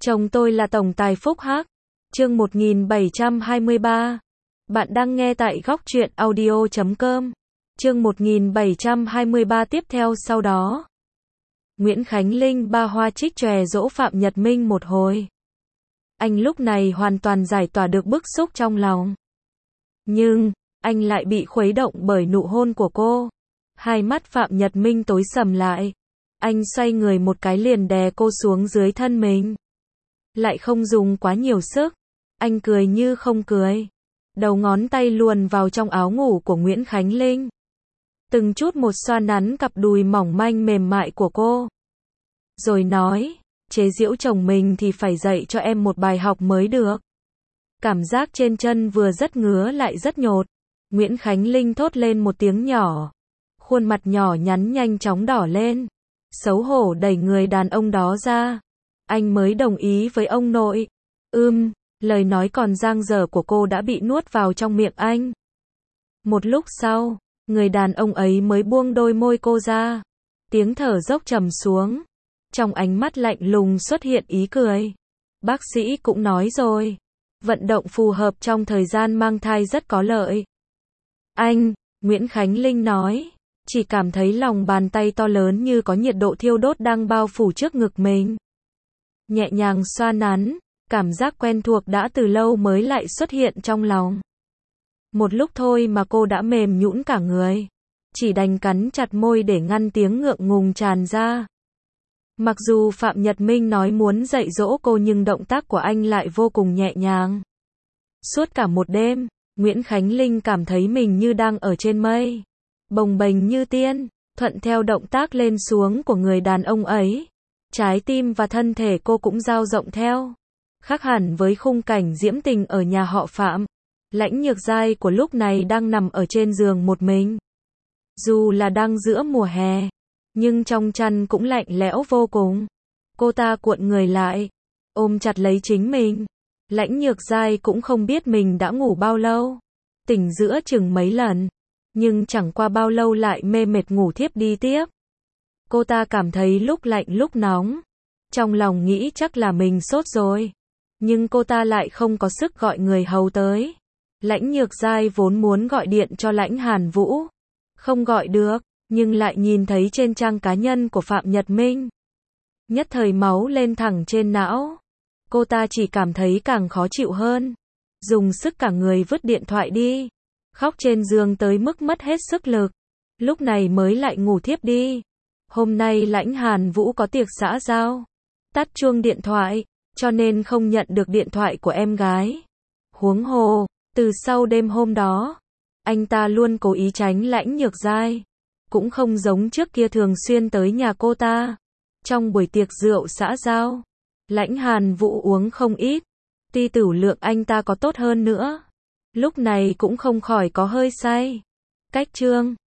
Chồng tôi là tổng tài Phúc Hắc. Chương 1723. Bạn đang nghe tại góc truyện audio.com. Chương 1723 tiếp theo sau đó. Nguyễn Khánh Linh ba hoa trích chòe dỗ Phạm Nhật Minh một hồi. Anh lúc này hoàn toàn giải tỏa được bức xúc trong lòng. Nhưng, anh lại bị khuấy động bởi nụ hôn của cô. Hai mắt Phạm Nhật Minh tối sầm lại. Anh xoay người một cái liền đè cô xuống dưới thân mình. Lại không dùng quá nhiều sức. Anh cười như không cười. Đầu ngón tay luồn vào trong áo ngủ của Nguyễn Khánh Linh. Từng chút một xoa nắn cặp đùi mỏng manh mềm mại của cô. Rồi nói, chế giễu chồng mình thì phải dạy cho em một bài học mới được. Cảm giác trên chân vừa rất ngứa lại rất nhột. Nguyễn Khánh Linh thốt lên một tiếng nhỏ. Khuôn mặt nhỏ nhắn nhanh chóng đỏ lên. Xấu hổ đẩy người đàn ông đó ra. Anh mới đồng ý với ông nội. Lời nói còn dang dở của cô đã bị nuốt vào trong miệng anh. Một lúc sau, người đàn ông ấy mới buông đôi môi cô ra. Tiếng thở dốc trầm xuống. Trong ánh mắt lạnh lùng xuất hiện ý cười. Bác sĩ cũng nói rồi. Vận động phù hợp trong thời gian mang thai rất có lợi. Anh, Nguyễn Khánh Linh nói. Chỉ cảm thấy lòng bàn tay to lớn như có nhiệt độ thiêu đốt đang bao phủ trước ngực mình. Nhẹ nhàng xoa nắn. Cảm giác quen thuộc đã từ lâu mới lại xuất hiện trong lòng. Một lúc thôi mà cô đã mềm nhũn cả người. Chỉ đành cắn chặt môi để ngăn tiếng ngượng ngùng tràn ra. Mặc dù Phạm Nhật Minh nói muốn dạy dỗ cô nhưng động tác của anh lại vô cùng nhẹ nhàng. Suốt cả một đêm, Nguyễn Khánh Linh cảm thấy mình như đang ở trên mây. Bồng bềnh như tiên, thuận theo động tác lên xuống của người đàn ông ấy. Trái tim và thân thể cô cũng dao rộng theo. Khác hẳn với khung cảnh diễm tình ở nhà họ Phạm. Lãnh Nhược Giai của lúc này đang nằm ở trên giường một mình. Dù là đang giữa mùa hè, nhưng trong chăn cũng lạnh lẽo vô cùng. Cô ta cuộn người lại, ôm chặt lấy chính mình. Lãnh Nhược Giai cũng không biết mình đã ngủ bao lâu. Tỉnh giữa chừng mấy lần, nhưng chẳng qua bao lâu lại mê mệt ngủ thiếp đi tiếp. Cô ta cảm thấy lúc lạnh lúc nóng. Trong lòng nghĩ chắc là mình sốt rồi. Nhưng cô ta lại không có sức gọi người hầu tới. Lãnh Nhược Giai vốn muốn gọi điện cho Lãnh Hàn Vũ. Không gọi được, nhưng lại nhìn thấy trên trang cá nhân của Phạm Nhật Minh. Nhất thời máu lên thẳng trên não. Cô ta chỉ cảm thấy càng khó chịu hơn. Dùng sức cả người vứt điện thoại đi. Khóc trên giường tới mức mất hết sức lực. Lúc này mới lại ngủ thiếp đi. Hôm nay Lãnh Hàn Vũ có tiệc xã giao. Tắt chuông điện thoại. Cho nên không nhận được điện thoại của em gái. Huống hồ, từ sau đêm hôm đó, anh ta luôn cố ý tránh Lãnh Nhược Giai. Cũng không giống trước kia thường xuyên tới nhà cô ta. Trong buổi tiệc rượu xã giao, Lãnh Hàn Vũ uống không ít. Tuy tửu lượng anh ta có tốt hơn nữa, lúc này cũng không khỏi có hơi say. Cách chương